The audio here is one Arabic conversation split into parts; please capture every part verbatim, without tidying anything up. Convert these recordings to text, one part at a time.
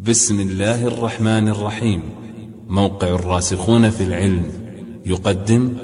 بسم الله الرحمن الرحيم. موقع الراسخون في العلم يقدم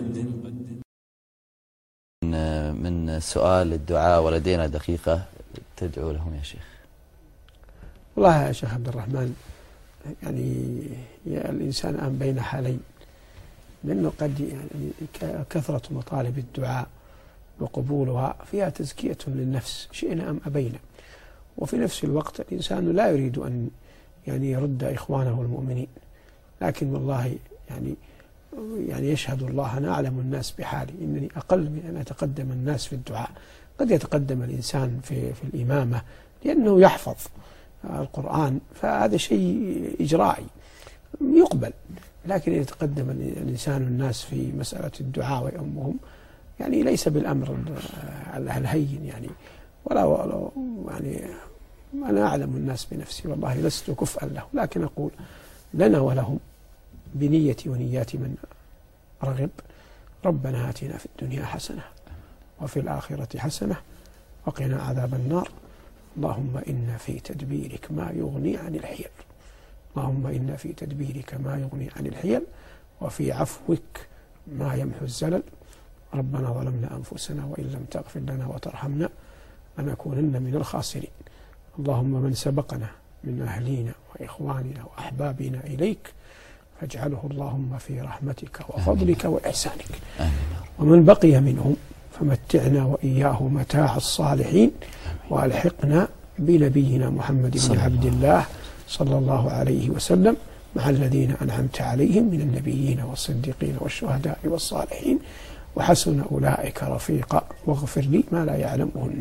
من سؤال الدعاء، ولدينا دقيقة تدعو لهم يا شيخ. والله يا شيخ عبد الرحمن، يعني الإنسان الآن بين حالين، لأنه قد يعني كثرة مطالب الدعاء وقبولها فيها تزكية للنفس شئنا أم أبينا، وفي نفس الوقت الإنسان لا يريد أن يعني يرد إخوانه المؤمنين، لكن والله يعني يعني يشهد الله أنا أعلم الناس بحالي إنني أقل من أن أتقدم الناس في الدعاء. قد يتقدم الإنسان في في الإمامة لأنه يحفظ القرآن، فهذا شيء إجرائي يقبل، لكن يتقدم الإنسان الناس في مسألة الدعاء ويؤمهم يعني ليس بالأمر الهين يعني ولا, ولا يعني أنا أعلم الناس بنفسي، والله لست كفءا له، لكن أقول لنا ولهم بنيتي ونيات من رغب. ربنا آتنا في الدنيا حسنة وفي الآخرة حسنة وقنا عذاب النار. اللهم إنا في تدبيرك ما يغني عن الحيل، اللهم إنا في تدبيرك ما يغني عن الحيل وفي عفوك ما يمحو الزلل. ربنا ظلمنا أنفسنا وإن لم تغفر لنا وترحمنا لنكونن من الخاسرين. اللهم من سبقنا من أهلينا وإخواننا وأحبابنا إليك فاجعله اللهم في رحمتك وفضلك وإحسانك، ومن بقي منهم فمتعنا وإياه متاع الصالحين، وألحقنا بنبينا محمد بن عبد الله صلى الله عليه وسلم مع الذين أنعمت عليهم من النبيين والصديقين والشهداء والصالحين، وحسن أولئك رفيقا، واغفر لي ما لا يعلمه